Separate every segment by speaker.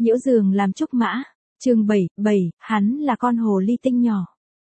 Speaker 1: Nhiễu giường làm trúc mã. Chương 7, hắn là con hồ ly tinh nhỏ.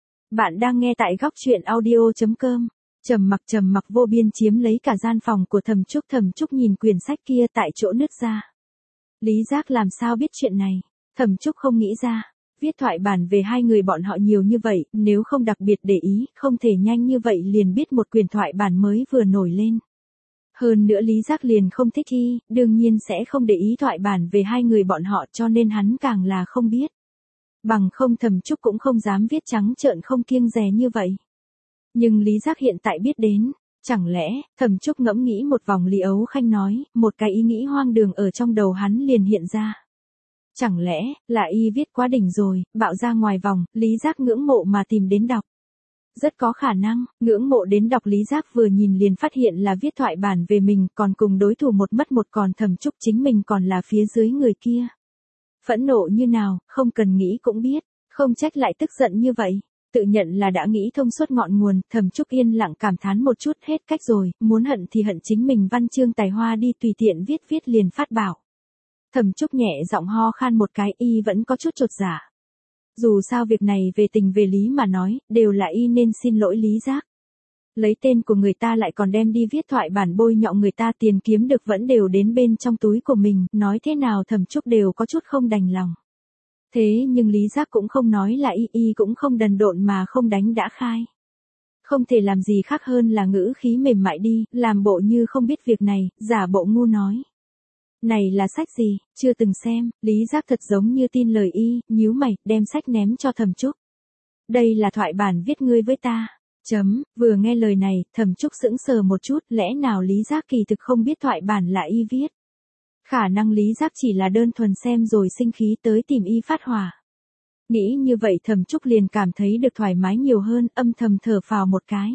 Speaker 1: Bạn đang nghe tại góc truyện audio.com. Trầm mặc vô biên chiếm lấy cả gian phòng của Thẩm Trúc nhìn quyển sách kia tại chỗ nứt ra. Lý Giác làm sao biết chuyện này? Thẩm Trúc không nghĩ ra. Viết thoại bản về hai người bọn họ nhiều như vậy, nếu không đặc biệt để ý, không thể nhanh như vậy liền biết một quyển thoại bản mới vừa nổi lên. Hơn nữa Lý Giác liền không thích thi, đương nhiên sẽ không để ý thoại bản về hai người bọn họ, cho nên hắn càng là không biết. Bằng không Thẩm Trúc cũng không dám viết trắng trợn không kiêng dè như vậy. Nhưng Lý Giác hiện tại biết đến, chẳng lẽ, Thẩm Trúc ngẫm nghĩ một vòng. Lý Ấu Khanh nói, một cái ý nghĩ hoang đường ở trong đầu hắn liền hiện ra. Chẳng lẽ, là y viết quá đỉnh rồi, bạo ra ngoài vòng, Lý Giác ngưỡng mộ mà tìm đến đọc. Rất có khả năng, ngưỡng mộ đến đọc. Lý Giác vừa nhìn liền phát hiện là viết thoại bản về mình, còn cùng đối thủ một mất một, còn Thẩm Trúc chính mình còn là phía dưới người kia. Phẫn nộ như nào, không cần nghĩ cũng biết, không trách lại tức giận như vậy. Tự nhận là đã nghĩ thông suốt ngọn nguồn, Thẩm Trúc yên lặng cảm thán một chút, hết cách rồi, muốn hận thì hận chính mình văn chương tài hoa đi, tùy tiện viết liền phát bảo. Thẩm Trúc nhẹ giọng ho khan một cái, y vẫn có chút chột dạ. Dù sao việc này về tình về lý mà nói, đều là y nên xin lỗi Lý Giác. Lấy tên của người ta lại còn đem đi viết thoại bản bôi nhọ người ta, tiền kiếm được vẫn đều đến bên trong túi của mình, nói thế nào Thẩm Trúc đều có chút không đành lòng. Thế nhưng Lý Giác cũng không nói là y cũng không đần độn mà không đánh đã khai. Không thể làm gì khác hơn là ngữ khí mềm mại đi, làm bộ như không biết việc này, giả bộ ngu nói. Này là sách gì, chưa từng xem. Lý Giác thật giống như tin lời y, nhíu mày, đem sách ném cho Thẩm Trúc. Đây là thoại bản viết ngươi với ta. Vừa nghe lời này, Thẩm Trúc sững sờ một chút, lẽ nào Lý Giác kỳ thực không biết thoại bản là y viết. Khả năng Lý Giác chỉ là đơn thuần xem rồi sinh khí tới tìm y phát hỏa. Nghĩ như vậy Thẩm Trúc liền cảm thấy được thoải mái nhiều hơn, âm thầm thở phào một cái.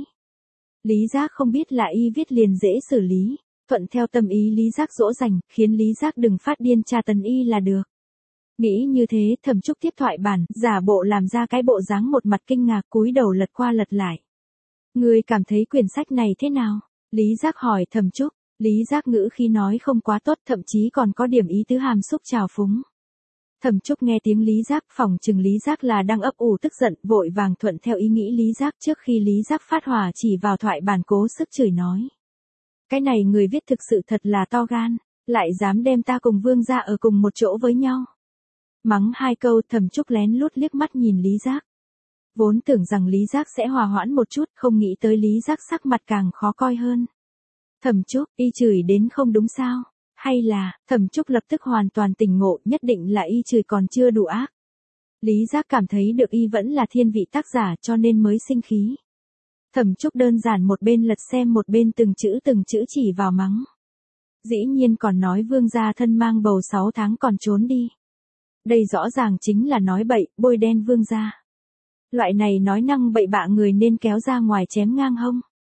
Speaker 1: Lý Giác không biết là y viết liền dễ xử lý. Thuận theo tâm ý Lý Giác dỗ dành, khiến Lý Giác đừng phát điên tra tấn y là được. Nghĩ như thế, Thẩm Trúc tiếp thoại bản, giả bộ làm ra cái bộ dáng một mặt kinh ngạc, cúi đầu lật qua lật lại. Ngươi cảm thấy quyển sách này thế nào? Lý Giác hỏi Thẩm Trúc. Lý Giác ngữ khi nói không quá tốt, thậm chí còn có điểm ý tứ hàm xúc trào phúng. Thẩm Trúc nghe tiếng Lý Giác, phỏng chừng Lý Giác là đang ấp ủ tức giận, vội vàng thuận theo ý nghĩ Lý Giác, trước khi Lý Giác phát hỏa chỉ vào thoại bản cố sức chửi nói. Cái này người viết thực sự thật là to gan, lại dám đem ta cùng Vương gia ở cùng một chỗ với nhau. Mắng hai câu, Thẩm Trúc lén lút liếc mắt nhìn Lý Giác. Vốn tưởng rằng Lý Giác sẽ hòa hoãn một chút, không nghĩ tới Lý Giác sắc mặt càng khó coi hơn. Thẩm Trúc, y chửi đến không đúng sao? Hay là, Thẩm Trúc lập tức hoàn toàn tỉnh ngộ, nhất định là y chửi còn chưa đủ ác. Lý Giác cảm thấy được y vẫn là thiên vị tác giả cho nên mới sinh khí. Thẩm Trúc đơn giản một bên lật xem một bên từng chữ chỉ vào mắng. Dĩ nhiên còn nói Vương gia thân mang bầu 6 tháng còn trốn đi. Đây rõ ràng chính là nói bậy, bôi đen Vương gia. Loại này nói năng bậy bạ người nên kéo ra ngoài chém ngang hông.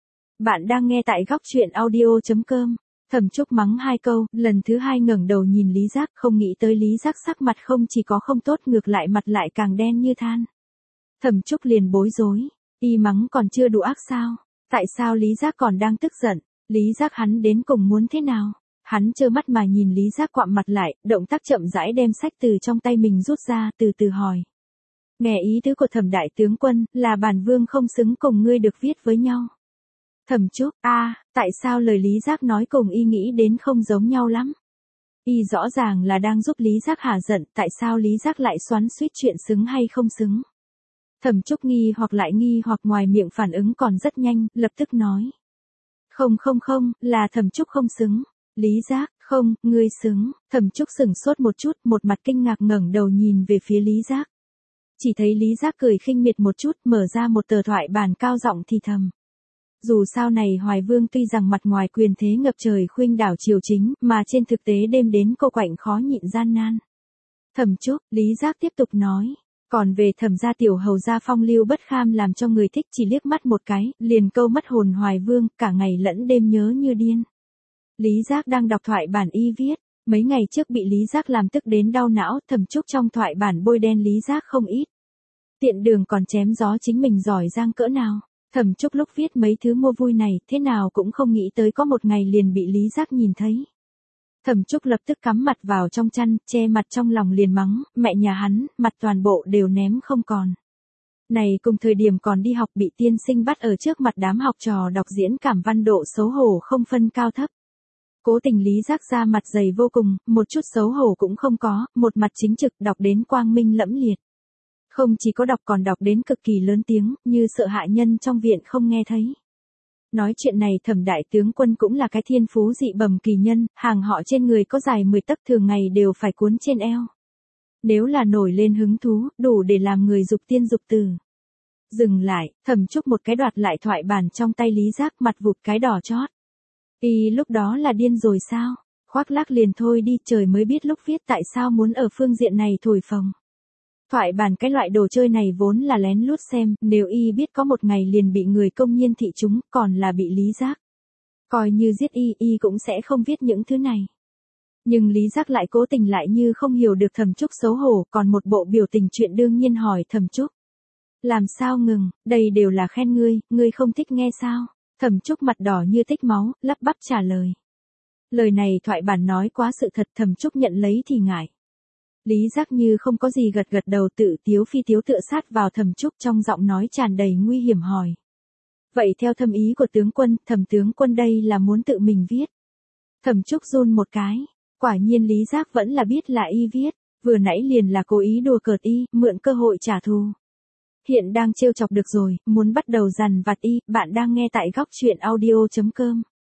Speaker 1: Bạn đang nghe tại góc truyện audio.com. Thẩm Trúc mắng hai câu, lần thứ hai ngẩng đầu nhìn Lý Giác, không nghĩ tới Lý Giác sắc mặt không chỉ có không tốt, ngược lại mặt lại càng đen như than. Thẩm Trúc liền bối rối, y mắng còn chưa đủ ác sao? Tại sao Lý Giác còn đang tức giận? Lý Giác hắn đến cùng muốn thế nào? Hắn trơ mắt mà nhìn Lý Giác quặm mặt lại, động tác chậm rãi đem sách từ trong tay mình rút ra, từ từ hỏi. Nghe ý tứ của Thẩm đại tướng quân, là bản vương không xứng cùng ngươi được viết với nhau. Thẩm Trúc, tại sao lời Lý Giác nói cùng y nghĩ đến không giống nhau lắm? Y rõ ràng là đang giúp Lý Giác hả giận, tại sao Lý Giác lại xoắn xuýt chuyện xứng hay không xứng? Thẩm Trúc nghi hoặc ngoài miệng phản ứng còn rất nhanh, lập tức nói. Không, là Thẩm Trúc không xứng. Lý Giác, không, ngươi xứng. Thẩm Trúc sửng sốt một chút, một mặt kinh ngạc ngẩng đầu nhìn về phía Lý Giác. Chỉ thấy Lý Giác cười khinh miệt một chút, mở ra một tờ thoại bản cao giọng thì thầm. Dù sao này Hoài Vương tuy rằng mặt ngoài quyền thế ngập trời khuynh đảo triều chính, mà trên thực tế đêm đến cô quạnh khó nhịn gian nan. Thẩm Trúc, Lý Giác tiếp tục nói. Còn về Thẩm gia tiểu hầu gia phong lưu bất kham làm cho người thích, chỉ liếc mắt một cái, liền câu mất hồn Hoài Vương, cả ngày lẫn đêm nhớ như điên. Lý Giác đang đọc thoại bản y viết, mấy ngày trước bị Lý Giác làm tức đến đau não, Thẩm Trúc trong thoại bản bôi đen Lý Giác không ít. Tiện đường còn chém gió chính mình giỏi giang cỡ nào. Thẩm Trúc lúc viết mấy thứ mua vui này, thế nào cũng không nghĩ tới có một ngày liền bị Lý Giác nhìn thấy. Thẩm Trúc lập tức cắm mặt vào trong chăn, che mặt trong lòng liền mắng, mẹ nhà hắn, mặt toàn bộ đều ném không còn. Này cùng thời điểm còn đi học bị tiên sinh bắt ở trước mặt đám học trò đọc diễn cảm văn độ xấu hổ không phân cao thấp. Cố Tình Lý Giác ra mặt dày vô cùng, một chút xấu hổ cũng không có, một mặt chính trực đọc đến quang minh lẫm liệt. Không chỉ có đọc còn đọc đến cực kỳ lớn tiếng, như sợ hạ nhân trong viện không nghe thấy. Nói chuyện này Thẩm đại tướng quân cũng là cái thiên phú dị bẩm kỳ nhân, hàng họ trên người có dài 10 tấc thường ngày đều phải cuốn trên eo. Nếu là nổi lên hứng thú, đủ để làm người dục tiên dục tử. Dừng lại, Thẩm Trúc một cái đoạt lại thoại bản trong tay Lý Giác, mặt vụt cái đỏ chót. Y lúc đó là điên rồi sao? Khoác lác liền thôi đi, trời mới biết lúc viết tại sao muốn ở phương diện này thổi phồng. Thoại bản cái loại đồ chơi này vốn là lén lút xem, nếu y biết có một ngày liền bị người công nhiên thị chúng, còn là bị Lý Giác. Coi như giết y cũng sẽ không viết những thứ này. Nhưng Lý Giác lại cố tình lại như không hiểu được Thẩm Trúc xấu hổ, còn một bộ biểu tình chuyện đương nhiên hỏi Thẩm Trúc. Làm sao ngừng, đây đều là khen ngươi không thích nghe sao? Thẩm Trúc mặt đỏ như tích máu, lắp bắp trả lời. Lời này thoại bản nói quá sự thật, Thẩm Trúc nhận lấy thì ngại. Lý Giác như không có gì gật gật đầu, tự tiếu phi tiếu tựa sát vào Thẩm Trúc, trong giọng nói tràn đầy nguy hiểm hỏi. Vậy theo thâm ý của tướng quân, Thẩm tướng quân đây là muốn tự mình viết. Thẩm Trúc run một cái, quả nhiên Lý Giác vẫn là biết là y viết, vừa nãy liền là cố ý đùa cợt y, mượn cơ hội trả thù. Hiện đang trêu chọc được rồi, muốn bắt đầu dằn vặt y, bạn đang nghe tại góc truyện audio.com.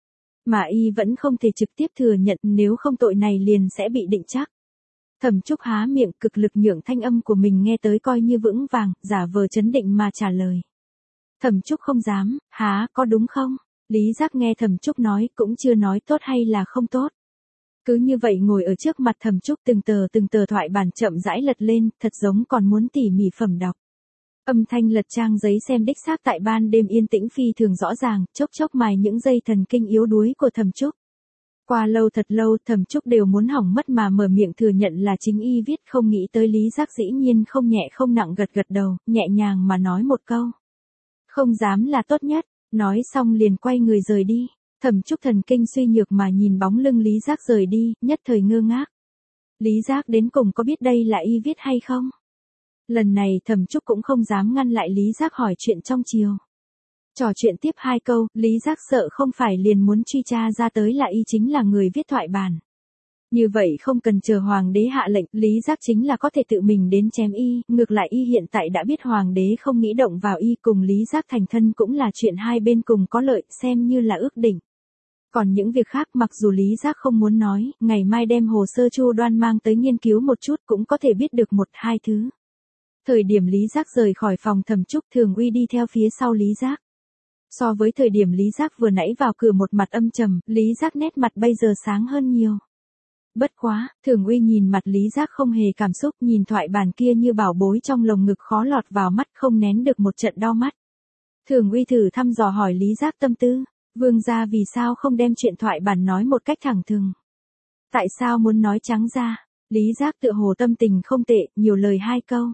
Speaker 1: Mà y vẫn không thể trực tiếp thừa nhận, nếu không tội này liền sẽ bị định chắc. Thẩm Trúc há miệng, cực lực nhượng thanh âm của mình nghe tới coi như vững vàng, giả vờ chấn định mà trả lời. Thẩm Trúc không dám, há, có đúng không? Lý Giác nghe Thẩm Trúc nói, cũng chưa nói tốt hay là không tốt. Cứ như vậy ngồi ở trước mặt Thẩm Trúc, từng tờ thoại bản chậm rãi lật lên, thật giống còn muốn tỉ mỉ phẩm đọc. Âm thanh lật trang giấy xem đích xác tại ban đêm yên tĩnh phi thường rõ ràng, chốc chốc mài những dây thần kinh yếu đuối của Thẩm Trúc. Qua lâu thật lâu, Thẩm Trúc đều muốn hỏng mất mà mở miệng thừa nhận là chính y viết, không nghĩ tới Lý Giác dĩ nhiên không nhẹ không nặng gật gật đầu, nhẹ nhàng mà nói một câu. Không dám là tốt nhất, nói xong liền quay người rời đi. Thẩm Trúc thần kinh suy nhược mà nhìn bóng lưng Lý Giác rời đi, nhất thời ngơ ngác. Lý Giác đến cùng có biết đây là y viết hay không? Lần này Thẩm Trúc cũng không dám ngăn lại Lý Giác hỏi chuyện trong chiều. Trò chuyện tiếp 2 câu, Lý Giác sợ không phải liền muốn truy tra ra tới là y chính là người viết thoại bản. Như vậy không cần chờ hoàng đế hạ lệnh, Lý Giác chính là có thể tự mình đến chém y, ngược lại y hiện tại đã biết hoàng đế không nghĩ động vào y, cùng Lý Giác thành thân cũng là chuyện hai bên cùng có lợi, xem như là ước định. Còn những việc khác mặc dù Lý Giác không muốn nói, ngày mai đem hồ sơ chu đoan mang tới nghiên cứu một chút cũng có thể biết được 1-2 thứ. Thời điểm Lý Giác rời khỏi phòng Thẩm Trúc, Thường Uy đi theo phía sau Lý Giác. So với thời điểm Lý Giác vừa nãy vào cửa một mặt âm trầm, Lý Giác nét mặt bây giờ sáng hơn nhiều. Bất quá, Thường Uy nhìn mặt Lý Giác không hề cảm xúc, nhìn thoại bản kia như bảo bối trong lồng ngực khó lọt vào mắt, không nén được một trận đau mắt. Thường Uy thử thăm dò hỏi Lý Giác tâm tư, vương gia vì sao không đem chuyện thoại bản nói một cách thẳng thừng? Tại sao muốn nói trắng ra? Lý Giác tựa hồ tâm tình không tệ, nhiều lời 2 câu.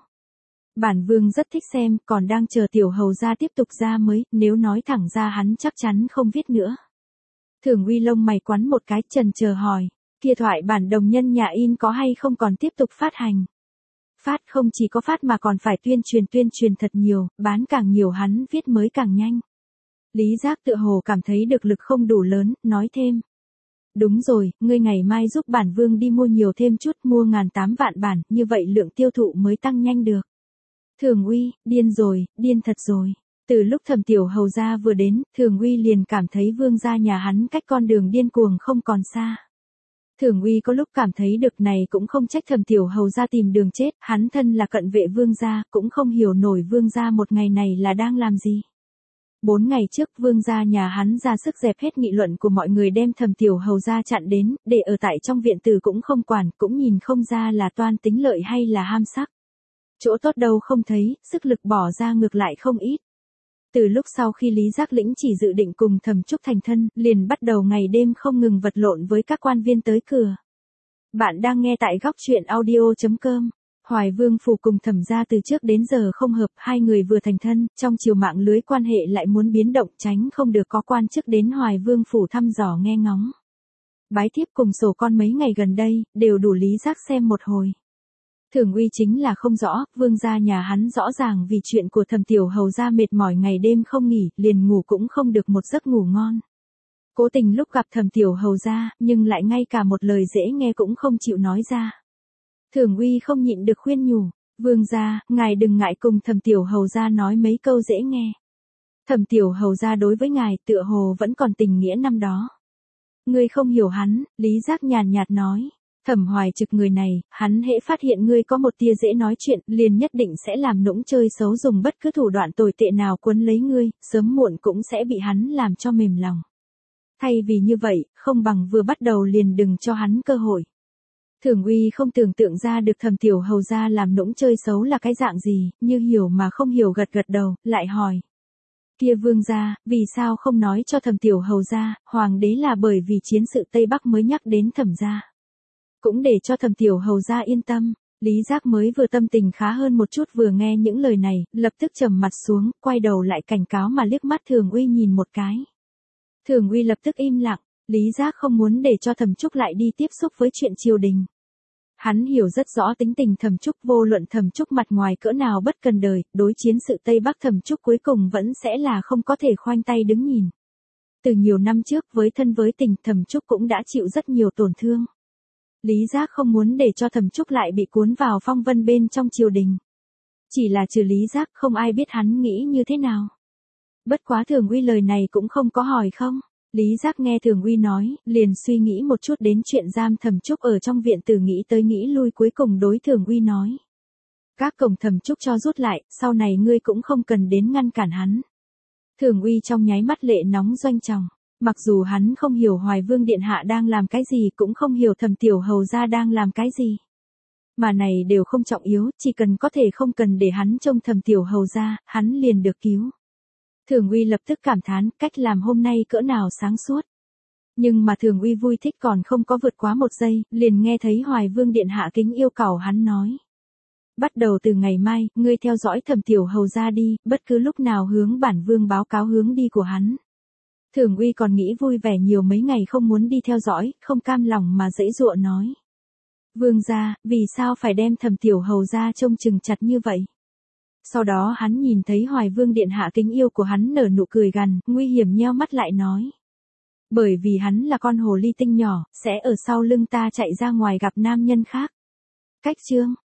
Speaker 1: Bản vương rất thích xem, còn đang chờ tiểu hầu gia tiếp tục ra mới, nếu nói thẳng ra hắn chắc chắn không viết nữa. Thường Uy lông mày quắn một cái, chần chờ hỏi, kia thoại bản đồng nhân nhà in có hay không còn tiếp tục phát hành? Phát, không chỉ có phát mà còn phải tuyên truyền thật nhiều, bán càng nhiều hắn viết mới càng nhanh. Lý Giác tựa hồ cảm thấy được lực không đủ lớn, nói thêm. Đúng rồi, ngươi ngày mai giúp bản vương đi mua nhiều thêm chút, mua 1.800.000 bản, như vậy lượng tiêu thụ mới tăng nhanh được. Thường Uy, điên rồi, điên thật rồi. Từ lúc Thẩm tiểu hầu gia vừa đến, Thường Uy liền cảm thấy vương gia nhà hắn cách con đường điên cuồng không còn xa. Thường Uy có lúc cảm thấy được này cũng không trách Thẩm tiểu hầu gia tìm đường chết, hắn thân là cận vệ vương gia, cũng không hiểu nổi vương gia một ngày này là đang làm gì. 4 ngày trước vương gia nhà hắn ra sức dẹp hết nghị luận của mọi người đem Thẩm tiểu hầu gia chặn đến, để ở tại trong viện tử cũng không quản, cũng nhìn không ra là toan tính lợi hay là ham sắc. Chỗ tốt đâu không thấy, sức lực bỏ ra ngược lại không ít. Từ lúc sau khi Lý Giác lĩnh chỉ dự định cùng Thẩm Trúc thành thân, liền bắt đầu ngày đêm không ngừng vật lộn với các quan viên tới cửa. Bạn đang nghe tại góc truyện audio.com. Hoài Vương phủ cùng Thẩm gia từ trước đến giờ không hợp, hai người vừa thành thân, trong chiều mạng lưới quan hệ lại muốn biến động, tránh không được có quan chức đến Hoài Vương phủ thăm dò nghe ngóng. Bái thiếp cùng sổ con mấy ngày gần đây, đều đủ Lý Giác xem một hồi. Thường Uy chính là không rõ, vương gia nhà hắn rõ ràng vì chuyện của Thẩm Tiểu Hầu gia mệt mỏi ngày đêm không nghỉ, liền ngủ cũng không được một giấc ngủ ngon. Cố tình lúc gặp Thẩm Tiểu Hầu gia, nhưng lại ngay cả một lời dễ nghe cũng không chịu nói ra. Thường Uy không nhịn được khuyên nhủ, vương gia, ngài đừng ngại cùng Thẩm Tiểu Hầu gia nói mấy câu dễ nghe. Thẩm Tiểu Hầu gia đối với ngài tựa hồ vẫn còn tình nghĩa năm đó. Ngươi không hiểu hắn, Lý Giác nhàn nhạt nói. Thẩm Hoài Trực người này, hắn hễ phát hiện ngươi có một tia dễ nói chuyện, liền nhất định sẽ làm nũng chơi xấu dùng bất cứ thủ đoạn tồi tệ nào quấn lấy ngươi, sớm muộn cũng sẽ bị hắn làm cho mềm lòng. Thay vì như vậy, không bằng vừa bắt đầu liền đừng cho hắn cơ hội. Thường Uy không tưởng tượng ra được Thẩm Tiểu Hầu gia làm nũng chơi xấu là cái dạng gì, như hiểu mà không hiểu gật gật đầu, lại hỏi. Kia vương gia, vì sao không nói cho Thẩm Tiểu Hầu gia, hoàng đế là bởi vì chiến sự Tây Bắc mới nhắc đến Thẩm gia. Cũng để cho Thẩm Tiểu Hầu gia yên tâm. Lý Giác mới vừa tâm tình khá hơn một chút vừa nghe những lời này, lập tức trầm mặt xuống, quay đầu lại cảnh cáo mà liếc mắt Thường Uy nhìn một cái. Thường Uy lập tức im lặng, Lý Giác không muốn để cho Thẩm Trúc lại đi tiếp xúc với chuyện triều đình. Hắn hiểu rất rõ tính tình Thẩm Trúc, vô luận Thẩm Trúc mặt ngoài cỡ nào bất cần đời, đối chiến sự Tây Bắc Thẩm Trúc cuối cùng vẫn sẽ là không có thể khoanh tay đứng nhìn. Từ nhiều năm trước với thân với tình, Thẩm Trúc cũng đã chịu rất nhiều tổn thương. Lý Giác không muốn để cho Thẩm Trúc lại bị cuốn vào phong vân bên trong triều đình. Chỉ là trừ Lý Giác không ai biết hắn nghĩ như thế nào. Bất quá Thường Uy lời này cũng không có hỏi không. Lý Giác nghe Thường Uy nói, liền suy nghĩ một chút đến chuyện giam Thẩm Trúc ở trong viện tử, nghĩ tới nghĩ lui cuối cùng đối Thường Uy nói. Các cổng Thẩm Trúc cho rút lại, sau này ngươi cũng không cần đến ngăn cản hắn. Thường Uy trong nháy mắt lệ nóng doanh tròng. Mặc dù hắn không hiểu Hoài Vương Điện Hạ đang làm cái gì, cũng không hiểu Thẩm Tiểu Hầu gia đang làm cái gì. Mà này đều không trọng yếu, chỉ cần có thể không cần để hắn trông Thẩm Tiểu Hầu gia, hắn liền được cứu. Thường Uy lập tức cảm thán, cách làm hôm nay cỡ nào sáng suốt. Nhưng mà Thường Uy vui thích còn không có vượt quá một giây, liền nghe thấy Hoài Vương Điện Hạ kính yêu cầu hắn nói. Bắt đầu từ ngày mai, ngươi theo dõi Thẩm Tiểu Hầu gia đi, bất cứ lúc nào hướng bản vương báo cáo hướng đi của hắn. Thường Uy còn nghĩ vui vẻ nhiều mấy ngày không muốn đi theo dõi, không cam lòng mà giãy giụa nói. Vương gia, vì sao phải đem Thẩm Tiểu Hầu gia trông chừng chặt như vậy? Sau đó hắn nhìn thấy Hoài Vương Điện Hạ kính yêu của hắn nở nụ cười gằn, nguy hiểm nheo mắt lại nói. Bởi vì hắn là con hồ ly tinh nhỏ, sẽ ở sau lưng ta chạy ra ngoài gặp nam nhân khác. Cách chương.